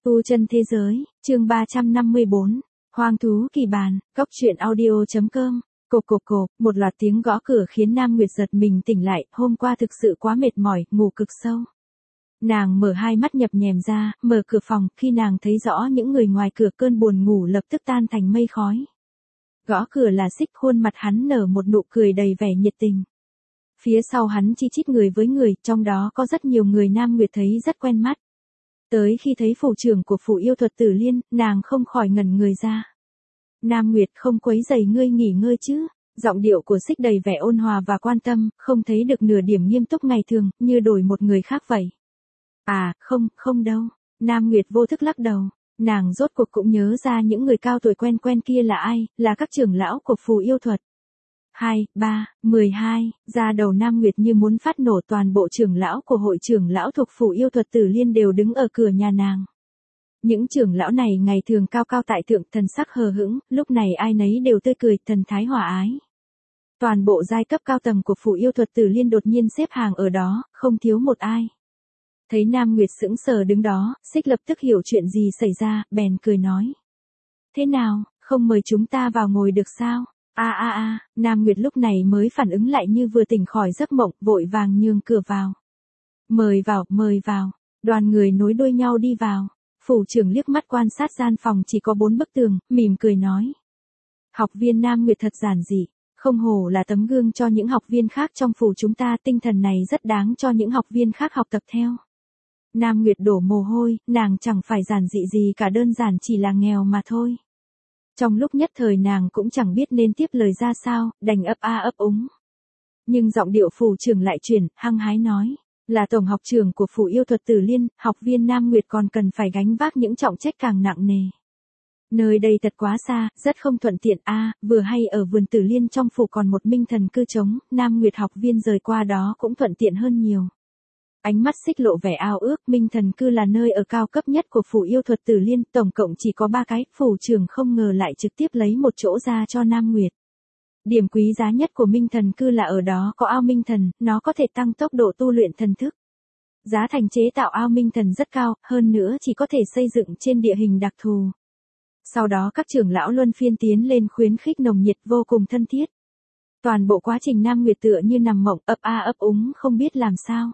Tu chân thế giới, chương 354, Hoang thú kỳ bàn, góc truyện audio.com. Cộp, một loạt tiếng gõ cửa khiến Nam Nguyệt giật mình tỉnh lại, hôm qua thực sự quá mệt mỏi, ngủ cực sâu. Nàng mở hai mắt nhập nhèm ra, mở cửa phòng, khi nàng thấy rõ những người ngoài cửa cơn buồn ngủ lập tức tan thành mây khói. Gõ cửa là Xích, khuôn mặt hắn nở một nụ cười đầy vẻ nhiệt tình. Phía sau hắn chi chít người với người, trong đó có rất nhiều người Nam Nguyệt thấy rất quen mắt. Tới khi thấy phủ trưởng của phủ yêu thuật Tử Liên, nàng không khỏi ngẩn người ra. Nam Nguyệt, không quấy rầy ngươi nghỉ ngơi chứ? Giọng điệu của Xích đầy vẻ ôn hòa và quan tâm, không thấy được nửa điểm nghiêm túc ngày thường, như đổi một người khác vậy. À, không đâu. Nam Nguyệt vô thức lắc đầu. Nàng rốt cuộc cũng nhớ ra những người cao tuổi quen kia là ai, là các trưởng lão của phủ yêu thuật. 2, 3, 12, ra đầu Nam Nguyệt như muốn phát nổ, toàn bộ trưởng lão của hội trưởng lão thuộc phủ yêu thuật Tử Liên đều đứng ở cửa nhà nàng. Những trưởng lão này ngày thường cao cao tại thượng, thần sắc hờ hững, lúc này ai nấy đều tươi cười, thần thái hòa ái. Toàn bộ giai cấp cao tầng của phủ yêu thuật Tử Liên đột nhiên xếp hàng ở đó, không thiếu một ai. Thấy Nam Nguyệt sững sờ đứng đó, Xích lập tức hiểu chuyện gì xảy ra, bèn cười nói. Thế nào, không mời chúng ta vào ngồi được sao? Nam Nguyệt lúc này mới phản ứng lại như vừa tỉnh khỏi giấc mộng, vội vàng nhường cửa vào. Mời vào, đoàn người nối đuôi nhau đi vào. Phủ trưởng liếc mắt quan sát gian phòng chỉ có 4 bức tường, mỉm cười nói. Học viên Nam Nguyệt thật giản dị, không hổ là tấm gương cho những học viên khác trong phủ chúng ta, tinh thần này rất đáng cho những học viên khác học tập theo. Nam Nguyệt đổ mồ hôi, nàng chẳng phải giản dị gì cả, đơn giản chỉ là nghèo mà thôi. Trong lúc nhất thời nàng cũng chẳng biết nên tiếp lời ra sao, đành ấp úng. Nhưng giọng điệu phủ trưởng lại chuyển, hăng hái nói, là tổng học trưởng của phủ yêu thuật Tử Liên, học viên Nam Nguyệt còn cần phải gánh vác những trọng trách càng nặng nề. Nơi đây thật quá xa, rất không thuận tiện vừa hay ở vườn Tử Liên trong phủ còn một minh thần cư trống, Nam Nguyệt học viên rời qua đó cũng thuận tiện hơn nhiều. Ánh mắt Xích lộ vẻ ao ước, minh thần cư là nơi ở cao cấp nhất của phủ yêu thuật Tử Liên, tổng cộng chỉ có 3 cái, phủ trưởng không ngờ lại trực tiếp lấy một chỗ ra cho Nam Nguyệt. Điểm quý giá nhất của minh thần cư là ở đó có ao minh thần, nó có thể tăng tốc độ tu luyện thần thức. Giá thành chế tạo ao minh thần rất cao, hơn nữa chỉ có thể xây dựng trên địa hình đặc thù. Sau đó các trưởng lão luân phiên tiến lên khuyến khích nồng nhiệt, vô cùng thân thiết. Toàn bộ quá trình Nam Nguyệt tựa như nằm mộng, ấp úng không biết làm sao.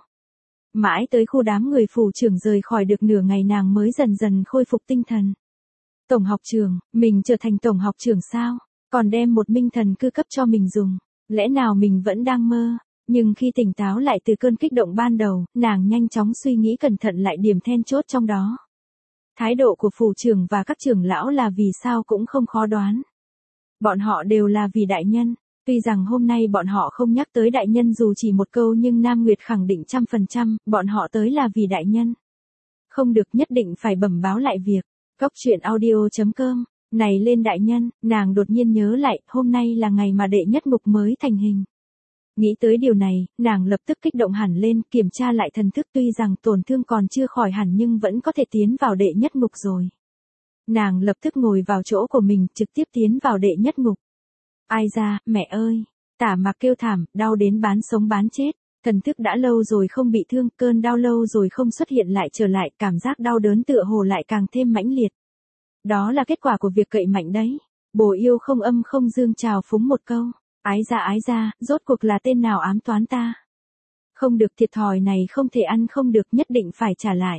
Mãi tới khu đám người phủ trưởng rời khỏi được nửa ngày nàng mới dần dần khôi phục tinh thần. Tổng học trưởng, mình trở thành tổng học trưởng sao? Còn đem một minh thần cư cấp cho mình dùng. Lẽ nào mình vẫn đang mơ? Nhưng khi tỉnh táo lại từ cơn kích động ban đầu, nàng nhanh chóng suy nghĩ cẩn thận lại điểm then chốt trong đó. Thái độ của phủ trưởng và các trưởng lão là vì sao cũng không khó đoán. Bọn họ đều là vì đại nhân. Tuy rằng hôm nay bọn họ không nhắc tới đại nhân dù chỉ một câu, nhưng Nam Nguyệt khẳng định 100%, bọn họ tới là vì đại nhân. Không được, nhất định phải bẩm báo lại việc. Góc truyện audio.com. Này lên đại nhân, nàng đột nhiên nhớ lại, hôm nay là ngày mà đệ nhất ngục mới thành hình. Nghĩ tới điều này, nàng lập tức kích động hẳn lên, kiểm tra lại thần thức, tuy rằng tổn thương còn chưa khỏi hẳn nhưng vẫn có thể tiến vào đệ nhất ngục rồi. Nàng lập tức ngồi vào chỗ của mình, trực tiếp tiến vào đệ nhất ngục. Ai ra, mẹ ơi! Tả Mạc kêu thảm, đau đến bán sống bán chết. Thần thức đã lâu rồi không bị thương, cơn đau lâu rồi không xuất hiện lại trở lại, cảm giác đau đớn tựa hồ lại càng thêm mãnh liệt. Đó là kết quả của việc cậy mạnh đấy. Bồ yêu không âm không dương chào phúng một câu. Ái ra, rốt cuộc là tên nào ám toán ta? Không được, thiệt thòi này không thể ăn không được, nhất định phải trả lại.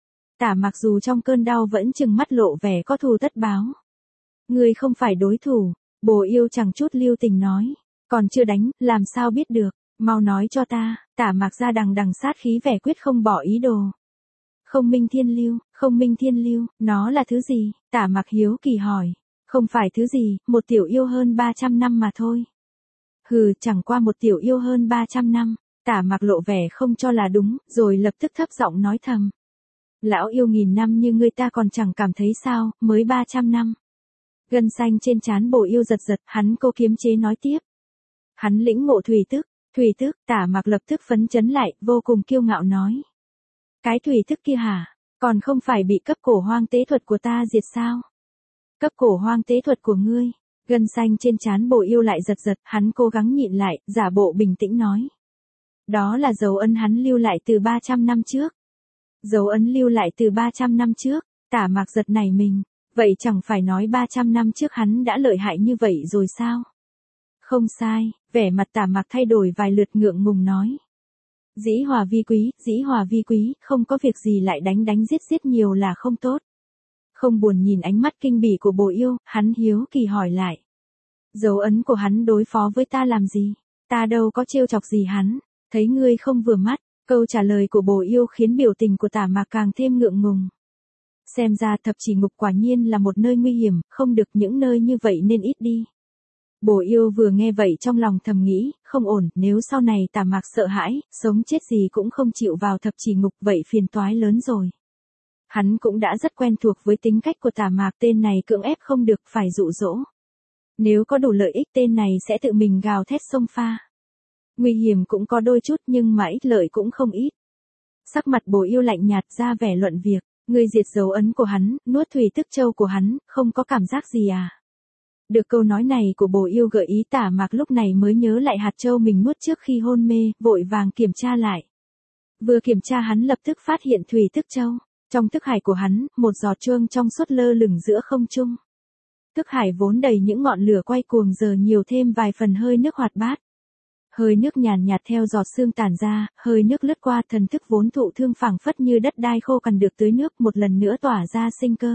Tả Mạc dù trong cơn đau vẫn trừng mắt lộ vẻ có thù tất báo. Ngươi không phải đối thủ. Bồ yêu chẳng chút lưu tình nói. Còn chưa đánh, làm sao biết được, mau nói cho ta. Tả Mạc ra đằng sát khí, vẻ quyết không bỏ ý đồ. Không minh thiên lưu, nó là thứ gì? Tả Mạc hiếu kỳ hỏi. Không phải thứ gì, một tiểu yêu hơn 300 năm mà thôi. Hừ, chẳng qua một tiểu yêu hơn 300 năm. Tả Mạc lộ vẻ không cho là đúng, rồi lập tức thấp giọng nói thầm. Lão yêu nghìn năm như ngươi ta còn chẳng cảm thấy sao, mới 300 năm. Gân xanh trên trán bồ yêu giật, hắn cố kiềm chế nói tiếp. Hắn lĩnh ngộ thủy tức, Tả Mạc lập tức phấn chấn lại, vô cùng kiêu ngạo nói. Cái thủy tức kia hả, còn không phải bị cấp cổ hoang tế thuật của ta diệt sao? Cấp cổ hoang tế thuật của ngươi? Gân xanh trên trán bồ yêu lại giật, hắn cố gắng nhịn lại, giả bộ bình tĩnh nói. Đó là dấu ấn hắn lưu lại từ 300 năm trước. Dấu ấn lưu lại từ 300 năm trước. Tả Mạc giật nảy mình, vậy chẳng phải nói 300 năm trước hắn đã lợi hại như vậy rồi sao? Không sai, vẻ mặt Tả Mạc thay đổi vài lượt ngượng ngùng nói. Dĩ hòa vi quý, không có việc gì lại đánh đánh giết giết nhiều là không tốt. Không buồn nhìn ánh mắt kinh bỉ của Bồ Yêu, hắn hiếu kỳ hỏi lại. Dấu ấn của hắn đối phó với ta làm gì? Ta đâu có trêu chọc gì hắn, thấy ngươi không vừa mắt. Câu trả lời của Bồ Yêu khiến biểu tình của Tả Mạc càng thêm ngượng ngùng. Xem ra thập chỉ ngục quả nhiên là một nơi nguy hiểm, không được những nơi như vậy nên ít đi. Bồ Yêu vừa nghe vậy trong lòng thầm nghĩ, không ổn, nếu sau này Tả Mạc sợ hãi, sống chết gì cũng không chịu vào thập chỉ ngục vậy phiền toái lớn rồi. Hắn cũng đã rất quen thuộc với tính cách của Tả Mạc, tên này cưỡng ép không được, phải dụ dỗ. Nếu có đủ lợi ích tên này sẽ tự mình gào thét xông pha. Nguy hiểm cũng có đôi chút nhưng mà ích lợi cũng không ít. Sắc mặt Bồ Yêu lạnh nhạt ra vẻ luận việc, ngươi diệt dấu ấn của hắn, nuốt thủy tức châu của hắn, không có cảm giác gì à? Được câu nói này của Bồ Yêu gợi ý Tả Mạc lúc này mới nhớ lại hạt châu mình nuốt trước khi hôn mê, vội vàng kiểm tra lại. Vừa kiểm tra hắn lập tức phát hiện thủy tức châu. Trong thức hải của hắn, một giọt chuông trong suốt lơ lửng giữa không trung. Thức hải vốn đầy những ngọn lửa quay cuồng giờ nhiều thêm vài phần hơi nước hoạt bát. Hơi nước nhàn nhạt theo giọt sương tản ra, hơi nước lướt qua thần thức vốn thụ thương phảng phất như đất đai khô cằn được tưới nước một lần nữa tỏa ra sinh cơ.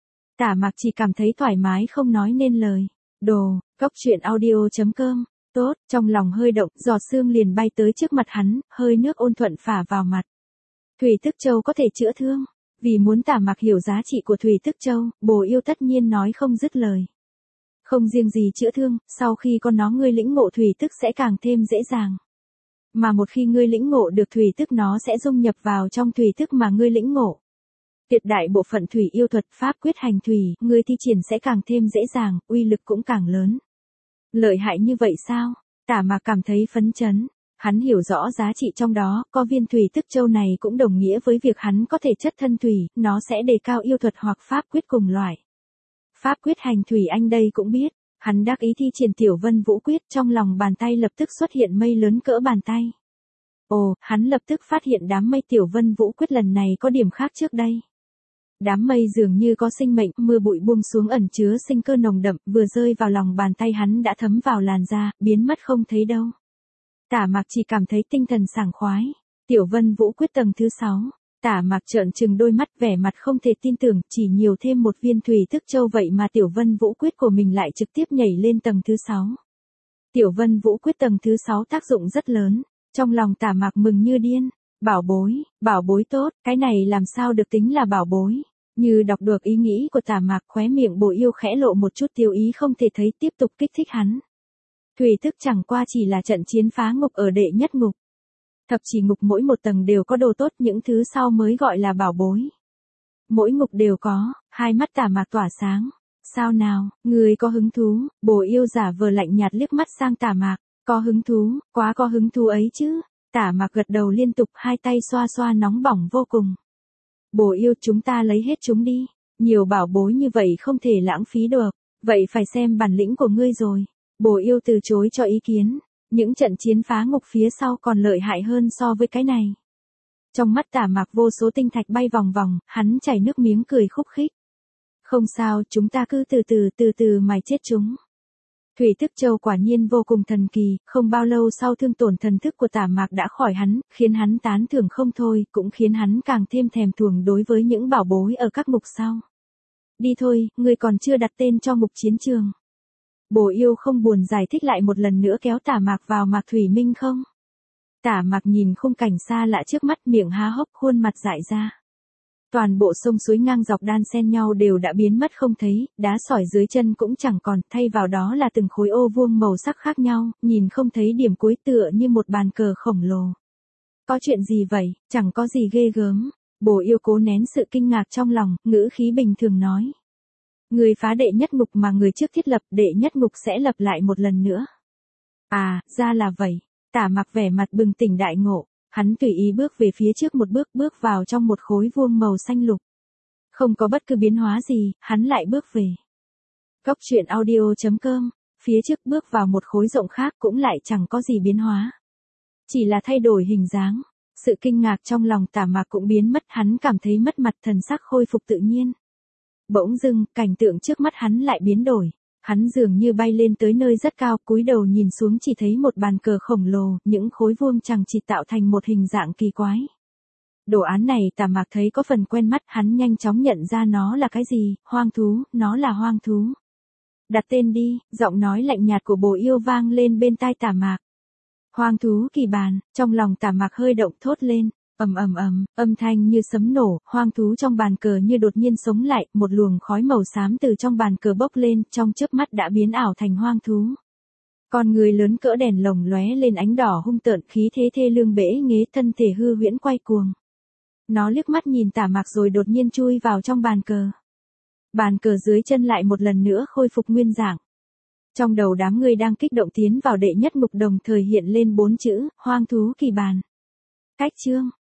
Tả Mạc chỉ cảm thấy thoải mái không nói nên lời. Đồ, cốc truyện audio.com, tốt, trong lòng hơi động, giọt sương liền bay tới trước mặt hắn, hơi nước ôn thuận phả vào mặt. Thủy tức châu có thể chữa thương. Vì muốn Tả Mạc hiểu giá trị của thủy tức châu, Bồ Yêu tất nhiên nói không dứt lời. Không riêng gì chữa thương, sau khi có nó ngươi lĩnh ngộ thủy tức sẽ càng thêm dễ dàng. Mà một khi ngươi lĩnh ngộ được thủy tức nó sẽ dung nhập vào trong thủy tức mà ngươi lĩnh ngộ. Tuyệt đại bộ phận thủy yêu thuật pháp quyết hành thủy, ngươi thi triển sẽ càng thêm dễ dàng, uy lực cũng càng lớn. Lợi hại như vậy sao? Tả Mạc cảm thấy phấn chấn. Hắn hiểu rõ giá trị trong đó, có viên thủy tức châu này cũng đồng nghĩa với việc hắn có thể chất thân thủy, nó sẽ đề cao yêu thuật hoặc pháp quyết cùng loại. Pháp quyết hành thủy anh đây cũng biết, hắn đắc ý thi triển Tiểu Vân Vũ Quyết, trong lòng bàn tay lập tức xuất hiện mây lớn cỡ bàn tay. Ồ, hắn lập tức phát hiện đám mây Tiểu Vân Vũ Quyết lần này có điểm khác trước đây. Đám mây dường như có sinh mệnh, mưa bụi buông xuống ẩn chứa sinh cơ nồng đậm, vừa rơi vào lòng bàn tay hắn đã thấm vào làn da, biến mất không thấy đâu. Tả Mạc chỉ cảm thấy tinh thần sảng khoái. Tiểu Vân Vũ Quyết tầng thứ 6. Tả Mạc trợn trừng đôi mắt vẻ mặt không thể tin tưởng, chỉ nhiều thêm một viên thủy tức châu vậy mà Tiểu Vân Vũ Quyết của mình lại trực tiếp nhảy lên tầng thứ 6. Tiểu Vân Vũ Quyết tầng thứ 6 tác dụng rất lớn. Trong lòng Tả Mạc mừng như điên. Bảo bối tốt, cái này làm sao được tính là bảo bối. Như đọc được ý nghĩ của Tả Mạc, khóe miệng Bồ Yêu khẽ lộ một chút tiêu ý không thể thấy, tiếp tục kích thích hắn. Thủy tức chẳng qua chỉ là trận chiến phá ngục ở đệ nhất ngục. Thập chỉ ngục mỗi một tầng đều có đồ tốt, những thứ sau mới gọi là bảo bối. Mỗi ngục đều có, hai mắt Tả Mạc tỏa sáng. Sao nào, người có hứng thú? Bồ Yêu giả vờ lạnh nhạt liếc mắt sang Tả Mạc. Có hứng thú, quá có hứng thú ấy chứ. Tả Mạc gật đầu liên tục, hai tay xoa xoa nóng bỏng vô cùng. Bồ Yêu, chúng ta lấy hết chúng đi. Nhiều bảo bối như vậy không thể lãng phí được. Vậy phải xem bản lĩnh của ngươi rồi. Bồ Yêu từ chối cho ý kiến. Những trận chiến phá ngục phía sau còn lợi hại hơn so với cái này. Trong mắt Tả Mạc vô số tinh thạch bay vòng vòng, hắn chảy nước miếng cười khúc khích. Không sao, chúng ta cứ từ từ mài chết chúng. Thủy tức châu quả nhiên vô cùng thần kỳ, không bao lâu sau thương tổn thần thức của Tả Mạc đã khỏi hắn, khiến hắn tán thưởng không thôi, cũng khiến hắn càng thêm thèm thuồng đối với những bảo bối ở các ngục sau. Đi thôi, ngươi còn chưa đặt tên cho ngục chiến trường. Bồ Yêu không buồn giải thích lại một lần nữa kéo Tả Mạc vào Mạc Thủy Minh không? Tả Mạc nhìn khung cảnh xa lạ trước mắt, miệng há hốc, khuôn mặt dại ra. Toàn bộ sông suối ngang dọc đan xen nhau đều đã biến mất không thấy, đá sỏi dưới chân cũng chẳng còn, thay vào đó là từng khối ô vuông màu sắc khác nhau, nhìn không thấy điểm cuối, tựa như một bàn cờ khổng lồ. Có chuyện gì vậy, chẳng có gì ghê gớm. Bồ Yêu cố nén sự kinh ngạc trong lòng, ngữ khí bình thường nói. Người phá đệ nhất ngục mà người trước thiết lập, đệ nhất ngục sẽ lập lại một lần nữa. À, ra là vậy. Tả Mạc vẻ mặt bừng tỉnh đại ngộ. Hắn tùy ý bước về phía trước một bước vào trong một khối vuông màu xanh lục. Không có bất cứ biến hóa gì, hắn lại bước về. Cốc truyện audio.com, phía trước bước vào một khối rộng khác cũng lại chẳng có gì biến hóa. Chỉ là thay đổi hình dáng. Sự kinh ngạc trong lòng Tả Mạc cũng biến mất, hắn cảm thấy mất mặt, thần sắc khôi phục tự nhiên. Bỗng dưng, cảnh tượng trước mắt hắn lại biến đổi. Hắn dường như bay lên tới nơi rất cao, cúi đầu nhìn xuống chỉ thấy một bàn cờ khổng lồ, những khối vuông chằng chịt tạo thành một hình dạng kỳ quái. Đồ án này Tả Mạc thấy có phần quen mắt, hắn nhanh chóng nhận ra nó là cái gì, hoang thú, nó là hoang thú. Đặt tên đi, giọng nói lạnh nhạt của Bồ Yêu vang lên bên tai Tả Mạc. Hoang thú kỳ bàn, trong lòng Tả Mạc hơi động thốt lên. Ầm ầm ầm, âm thanh như sấm nổ, hoang thú trong bàn cờ như đột nhiên sống lại, một luồng khói màu xám từ trong bàn cờ bốc lên, trong chớp mắt đã biến ảo thành hoang thú. Con người lớn cỡ đèn lồng lóe lên ánh đỏ hung tợn, khí thế thê lương bẽ nghễ, thân thể hư huyễn quay cuồng. Nó liếc mắt nhìn Tả Mạc rồi đột nhiên chui vào trong bàn cờ. Bàn cờ dưới chân lại một lần nữa khôi phục nguyên dạng. Trong đầu đám người đang kích động tiến vào đệ nhất mục đồng thời hiện lên 4 chữ, hoang thú kỳ bàn. Cách chương